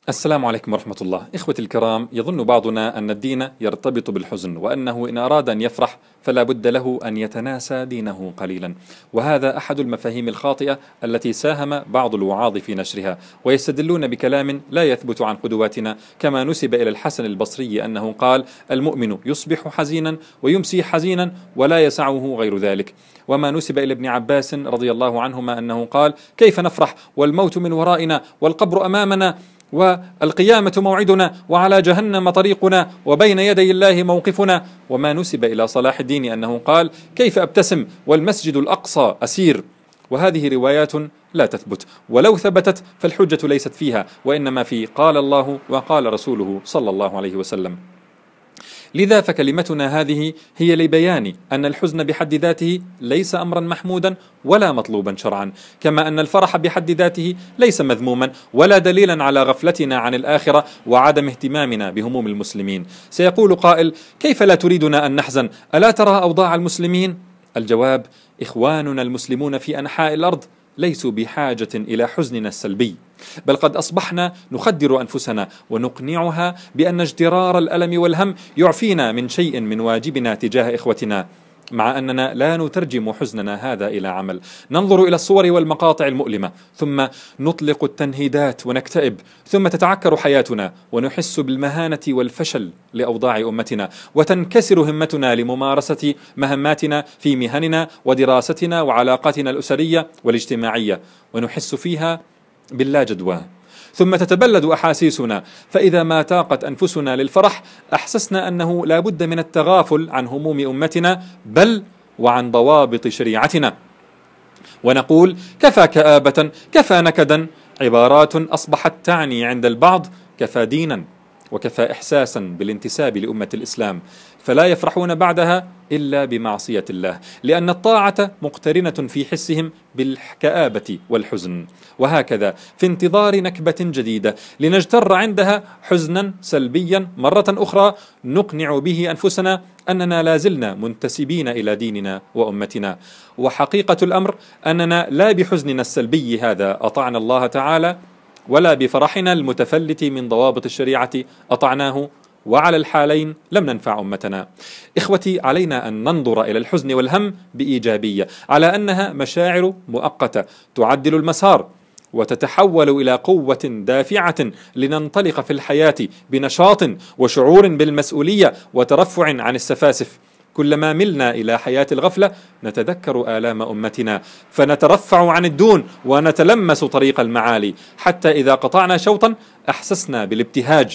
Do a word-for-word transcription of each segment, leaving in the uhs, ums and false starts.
السلام عليكم ورحمة الله. إخوتي الكرام، يظن بعضنا أن الدين يرتبط بالحزن، وأنه إن أراد أن يفرح فلا بد له أن يتناسى دينه قليلا، وهذا أحد المفاهيم الخاطئة التي ساهم بعض الوعاظ في نشرها، ويستدلون بكلام لا يثبت عن قدواتنا، كما نسب إلى الحسن البصري أنه قال: المؤمن يصبح حزينا ويمسي حزينا ولا يسعه غير ذلك. وما نسب إلى ابن عباس رضي الله عنهما أنه قال: كيف نفرح والموت من ورائنا والقبر أمامنا والقيامة موعدنا وعلى جهنم طريقنا وبين يدي الله موقفنا. وما نسب إلى صلاح الدين أنه قال: كيف أبتسم والمسجد الأقصى أسير. وهذه روايات لا تثبت، ولو ثبتت فالحجة ليست فيها، وإنما في قال الله وقال رسوله صلى الله عليه وسلم. لذا فكلمتنا هذه هي لبيان أن الحزن بحد ذاته ليس أمرا محمودا ولا مطلوبا شرعا، كما أن الفرح بحد ذاته ليس مذموما ولا دليلا على غفلتنا عن الآخرة وعدم اهتمامنا بهموم المسلمين. سيقول قائل: كيف لا تريدنا أن نحزن؟ ألا ترى أوضاع المسلمين؟ الجواب: إخواننا المسلمون في أنحاء الأرض ليسوا بحاجة إلى حزننا السلبي، بل قد أصبحنا نخدر أنفسنا ونقنعها بأن اجترار الألم والهم يعفينا من شيء من واجبنا تجاه إخوتنا، مع أننا لا نترجم حزننا هذا إلى عمل. ننظر إلى الصور والمقاطع المؤلمة ثم نطلق التنهيدات ونكتئب، ثم تتعكر حياتنا ونحس بالمهانة والفشل لأوضاع أمتنا، وتنكسر همتنا لممارسة مهماتنا في مهننا ودراستنا وعلاقاتنا الأسرية والاجتماعية، ونحس فيها باللا جدوى. ثم تتبلد أحاسيسنا، فإذا ما تاقت أنفسنا للفرح أحسسنا أنه لا بد من التغافل عن هموم أمتنا بل وعن ضوابط شريعتنا، ونقول: كفى كآبة، كفى نكدا، عبارات أصبحت تعني عند البعض كفى دينا وكفى إحساسا بالانتساب لأمة الإسلام، فلا يفرحون بعدها إلا بمعصية الله، لأن الطاعة مقترنة في حسهم بالكآبة والحزن. وهكذا في انتظار نكبة جديدة لنجتر عندها حزنا سلبيا مرة أخرى نقنع به أنفسنا أننا لازلنا منتسبين إلى ديننا وأمتنا. وحقيقة الأمر أننا لا بحزننا السلبي هذا أطعنا الله تعالى، ولا بفرحنا المتفلت من ضوابط الشريعة أطعناه، وعلى الحالين لم ننفع أمتنا. إخوتي، علينا أن ننظر إلى الحزن والهم بإيجابية، على أنها مشاعر مؤقتة تعدل المسار وتتحول إلى قوة دافعة لننطلق في الحياة بنشاط وشعور بالمسؤولية وترفع عن السفاسف. كلما ملنا إلى حياة الغفلة نتذكر آلام أمتنا فنترفع عن الدون ونتلمس طريق المعالي، حتى إذا قطعنا شوطا أحسسنا بالابتهاج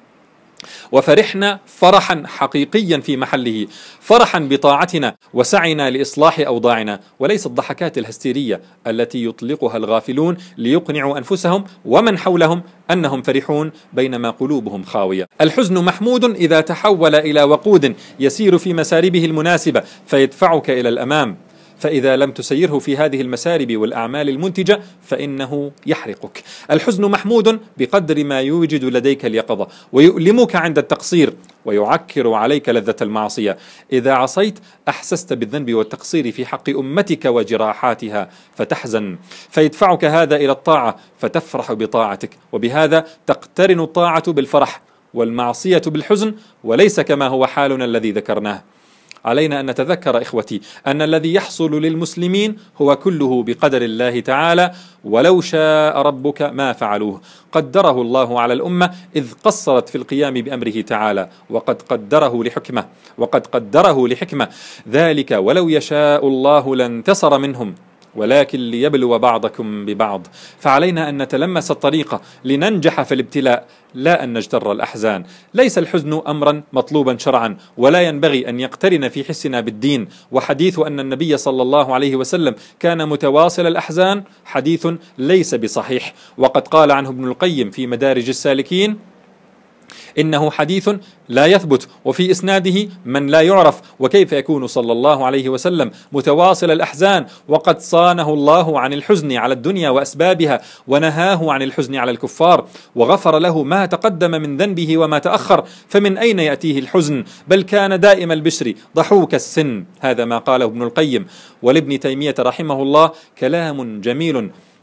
وفرحنا فرحا حقيقيا في محله، فرحا بطاعتنا وسعينا لإصلاح أوضاعنا، وليس الضحكات الهستيرية التي يطلقها الغافلون ليقنعوا أنفسهم ومن حولهم أنهم فرحون بينما قلوبهم خاوية. الحزن محمود إذا تحول إلى وقود يسير في مساربه المناسبة فيدفعك إلى الأمام، فإذا لم تسيره في هذه المسارب والأعمال المنتجة فإنه يحرقك. الحزن محمود بقدر ما يوجد لديك اليقظة ويؤلمك عند التقصير ويعكر عليك لذة المعصية. إذا عصيت أحسست بالذنب والتقصير في حق أمتك وجراحاتها فتحزن، فيدفعك هذا إلى الطاعة فتفرح بطاعتك، وبهذا تقترن الطاعة بالفرح والمعصية بالحزن، وليس كما هو حالنا الذي ذكرناه. علينا أن نتذكر إخوتي أن الذي يحصل للمسلمين هو كله بقدر الله تعالى، ولو شاء ربك ما فعلوه. قدره الله على الأمة إذ قصرت في القيام بأمره تعالى، وقد قدره لحكمة وقد قدره لحكمة ذلك ولو يشاء الله لانتصر منهم ولكن ليبلو بعضكم ببعض. فعلينا أن نتلمس الطريقة لننجح في الابتلاء، لا أن نجتر الأحزان. ليس الحزن أمرا مطلوبا شرعا، ولا ينبغي أن يقترن في حسنا بالدين. وحديث أن النبي صلى الله عليه وسلم كان متواصل الأحزان حديث ليس بصحيح، وقد قال عنه ابن القيم في مدارج السالكين: إنه حديث لا يثبت وفي إسناده من لا يعرف، وكيف يكون صلى الله عليه وسلم متواصل الأحزان وقد صانه الله عن الحزن على الدنيا وأسبابها، ونهاه عن الحزن على الكفار، وغفر له ما تقدم من ذنبه وما تأخر، فمن أين يأتيه الحزن؟ بل كان دائم البشر ضحوك السن. هذا ما قاله ابن القيم. ولابن تيمية رحمه الله كلام جميل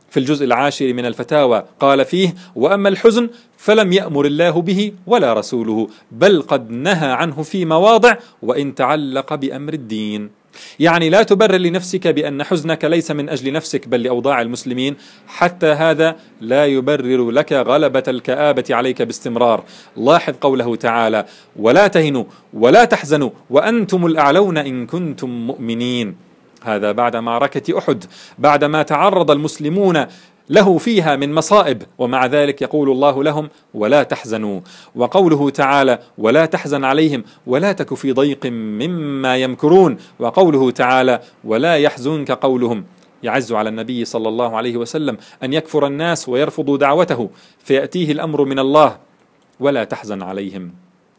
في الجزء العاشر من الفتاوى قال فيه: وأما الحزن فلم يأمر الله به ولا رسوله، بل قد نهى عنه في مواضع وإن تعلق بأمر الدين. يعني لا تبرر لنفسك بأن حزنك ليس من أجل نفسك بل لأوضاع المسلمين، حتى هذا لا يبرر لك غلبة الكآبة عليك باستمرار. لاحظ قوله تعالى: ولا تهنوا ولا تحزنوا وأنتم الأعلون إن كنتم مؤمنين. هذا بعد معركة أحد، بعدما تعرض المسلمون له فيها من مصائب، ومع ذلك يقول الله لهم: ولا تحزنوا. وقوله تعالى: ولا تحزن عليهم ولا تك في ضيق مما يمكرون. وقوله تعالى: ولا يحزنك قولهم. يعز على النبي صلى الله عليه وسلم أن يكفر الناس ويرفضوا دعوته، فيأتيه الأمر من الله: ولا تحزن عليهم.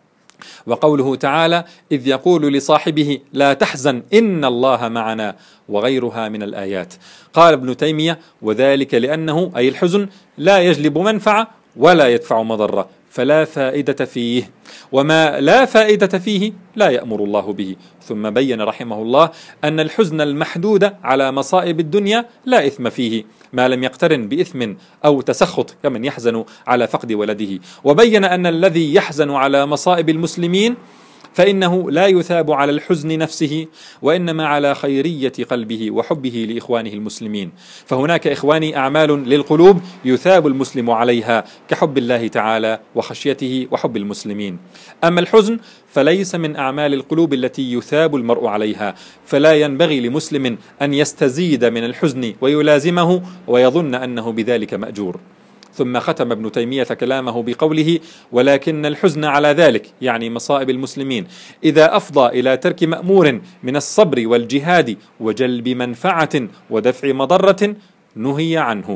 وقوله تعالى: إذ يقول لصاحبه لا تحزن إن الله معنا، وغيرها من الآيات. قال ابن تيمية: وذلك لأنه أي الحزن لا يجلب منفعة ولا يدفع مضرة، فلا فائدة فيه، وما لا فائدة فيه لا يأمر الله به. ثم بين رحمه الله أن الحزن المحدود على مصائب الدنيا لا إثم فيه ما لم يقترن بإثم أو تسخط كمن يحزن على فقد ولده. وبين أن الذي يحزن على مصائب المسلمين فإنه لا يثاب على الحزن نفسه، وإنما على خيرية قلبه وحبه لإخوانه المسلمين. فهناك إخواني أعمال للقلوب يثاب المسلم عليها، كحب الله تعالى وخشيته وحب المسلمين. أما الحزن فليس من أعمال القلوب التي يثاب المرء عليها، فلا ينبغي لمسلم أن يستزيد من الحزن ويلازمه ويظن أنه بذلك مأجور. ثم ختم ابن تيمية كلامه بقوله: ولكن الحزن على ذلك، يعني مصائب المسلمين، إذا أفضى إلى ترك مأمور من الصبر والجهاد وجلب منفعة ودفع مضرة نهي عنه.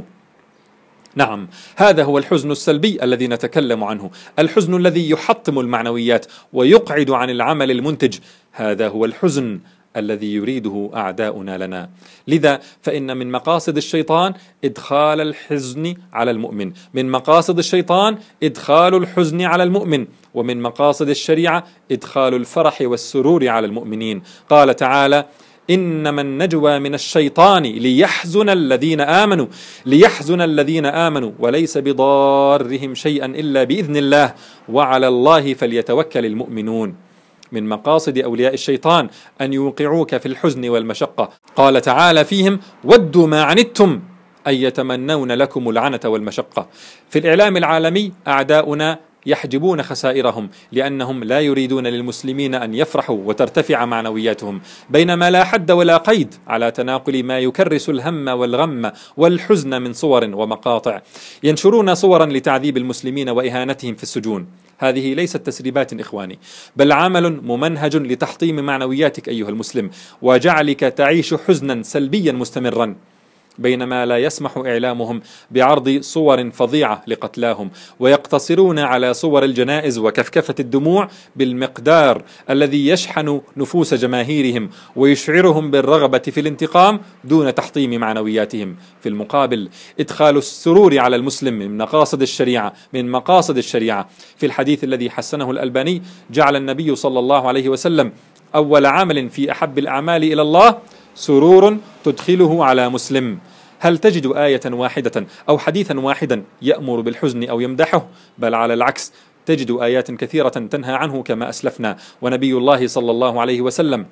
نعم، هذا هو الحزن السلبي الذي نتكلم عنه، الحزن الذي يحطم المعنويات ويقعد عن العمل المنتج. هذا هو الحزن الذي يريده أعداؤنا لنا. لذا فإن من مقاصد الشيطان إدخال الحزن على المؤمن، من مقاصد الشيطان إدخال الحزن على المؤمن، ومن مقاصد الشريعة إدخال الفرح والسرور على المؤمنين. قال تعالى: إنما النجوى من الشيطان ليحزن الذين آمنوا ليحزن الذين آمنوا وليس بضارهم شيئا إلا بإذن الله وعلى الله فليتوكل المؤمنون. من مقاصد أولياء الشيطان أن يوقعوك في الحزن والمشقة. قال تعالى فيهم: ودوا ما عنتم أي يتمنون لكم العنة والمشقة. في الإعلام العالمي أعداؤنا يحجبون خسائرهم، لأنهم لا يريدون للمسلمين أن يفرحوا وترتفع معنوياتهم، بينما لا حد ولا قيد على تناقل ما يكرس الهم والغم والحزن من صور ومقاطع. ينشرون صورا لتعذيب المسلمين وإهانتهم في السجون. هذه ليست تسريبات إخواني، بل عمل ممنهج لتحطيم معنوياتك أيها المسلم، وجعلك تعيش حزنا سلبيا مستمرا، بينما لا يسمح إعلامهم بعرض صور فظيعة لقتلاهم، ويقتصرون على صور الجنائز وكفكفة الدموع بالمقدار الذي يشحن نفوس جماهيرهم ويشعرهم بالرغبة في الانتقام دون تحطيم معنوياتهم. في المقابل إدخال السرور على المسلم من مقاصد الشريعة من مقاصد الشريعة. في الحديث الذي حسنه الألباني جعل النبي صلى الله عليه وسلم أول عمل في أحب الأعمال إلى الله سرور تدخله على مسلم. هل تجد آية واحدة أو حديثا واحدا يأمر بالحزن أو يمدحه؟ بل على العكس، تجد آيات كثيرة تنهى عنه كما أسلفنا. ونبي الله صلى الله عليه وسلم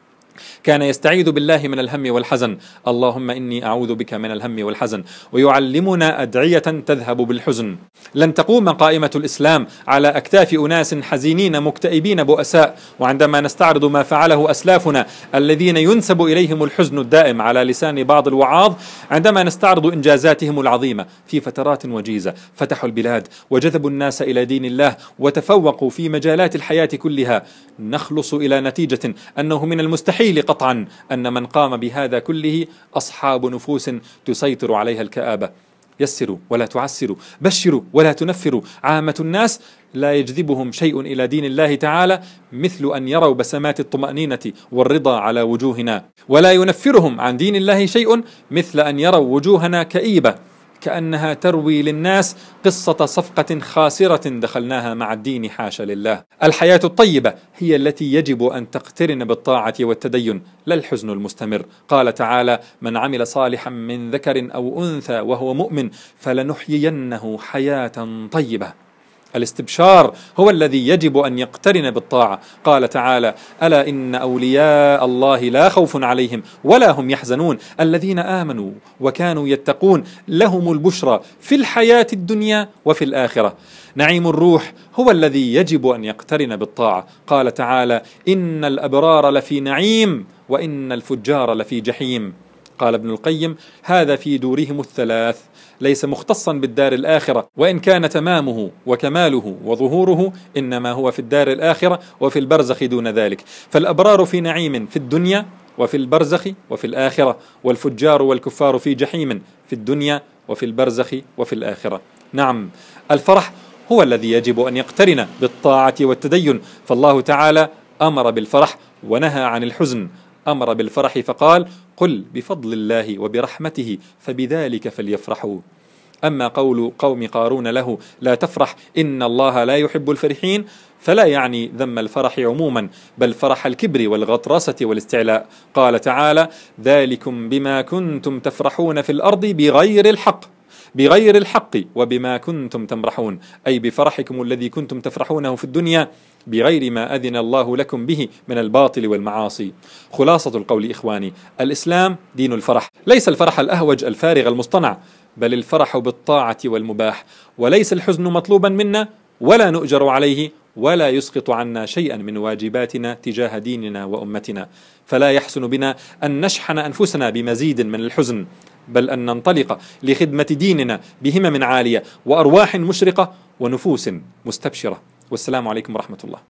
كان يستعيذ بالله من الهم والحزن: اللهم إني أعوذ بك من الهم والحزن، ويعلمنا أدعية تذهب بالحزن. لن تقوم قائمة الإسلام على أكتاف أناس حزينين مكتئبين بؤساء. وعندما نستعرض ما فعله أسلافنا الذين ينسب إليهم الحزن الدائم على لسان بعض الوعاظ، عندما نستعرض إنجازاتهم العظيمة في فترات وجيزة، فتحوا البلاد وجذبوا الناس إلى دين الله وتفوقوا في مجالات الحياة كلها، نخلص إلى نتيجة أنه من المستحيل قطعا أن من قام بهذا كله أصحاب نفوس تسيطر عليها الكآبة. يسروا ولا تعسروا، بشروا ولا تنفروا. عامة الناس لا يجذبهم شيء إلى دين الله تعالى مثل أن يروا بسمات الطمأنينة والرضا على وجوهنا، ولا ينفرهم عن دين الله شيء مثل أن يروا وجوهنا كئيبة كأنها تروي للناس قصة صفقة خاسرة دخلناها مع الدين حاشا لله. الحياة الطيبة هي التي يجب أن تقترن بالطاعة والتدين، لا الحزن المستمر. قال تعالى: من عمل صالحا من ذكر أو أنثى وهو مؤمن فلنحيينه حياة طيبة. الاستبشار هو الذي يجب أن يقترن بالطاعة. قال تعالى: ألا إن أولياء الله لا خوف عليهم ولا هم يحزنون الذين آمنوا وكانوا يتقون لهم البشرى في الحياة الدنيا وفي الآخرة. نعيم الروح هو الذي يجب أن يقترن بالطاعة. قال تعالى: إن الأبرار لفي نعيم وإن الفجار لفي جحيم. قال ابن القيم: هذا في دورهم الثلاث، ليس مختصا بالدار الآخرة، وإن كان تمامه وكماله وظهوره إنما هو في الدار الآخرة وفي البرزخ دون ذلك. فالأبرار في نعيم في الدنيا وفي البرزخ وفي الآخرة، والفجار والكفار في جحيم في الدنيا وفي البرزخ وفي الآخرة. نعم، الفرح هو الذي يجب أن يقترن بالطاعة والتدين، فالله تعالى أمر بالفرح ونهى عن الحزن. أمر بالفرح فقال: قل بفضل الله وبرحمته فبذلك فليفرحوا. أما قول قوم قارون له: لا تفرح إن الله لا يحب الفرحين، فلا يعني ذم الفرح عموما، بل فرح الكبر والغطرسة والاستعلاء. قال تعالى: ذلكم بما كنتم تفرحون في الأرض بغير الحق بغير الحق وبما كنتم تمرحون، أي بفرحكم الذي كنتم تفرحونه في الدنيا بغير ما أذن الله لكم به من الباطل والمعاصي. خلاصة القول إخواني: الإسلام دين الفرح، ليس الفرح الأهوج الفارغ المصطنع، بل الفرح بالطاعة والمباح، وليس الحزن مطلوبا منا ولا نؤجر عليه، ولا يسقط عنا شيئا من واجباتنا تجاه ديننا وأمتنا. فلا يحسن بنا أن نشحن أنفسنا بمزيد من الحزن، بل أن ننطلق لخدمة ديننا بهمم عالية وأرواح مشرقة ونفوس مستبشرة. والسلام عليكم ورحمة الله.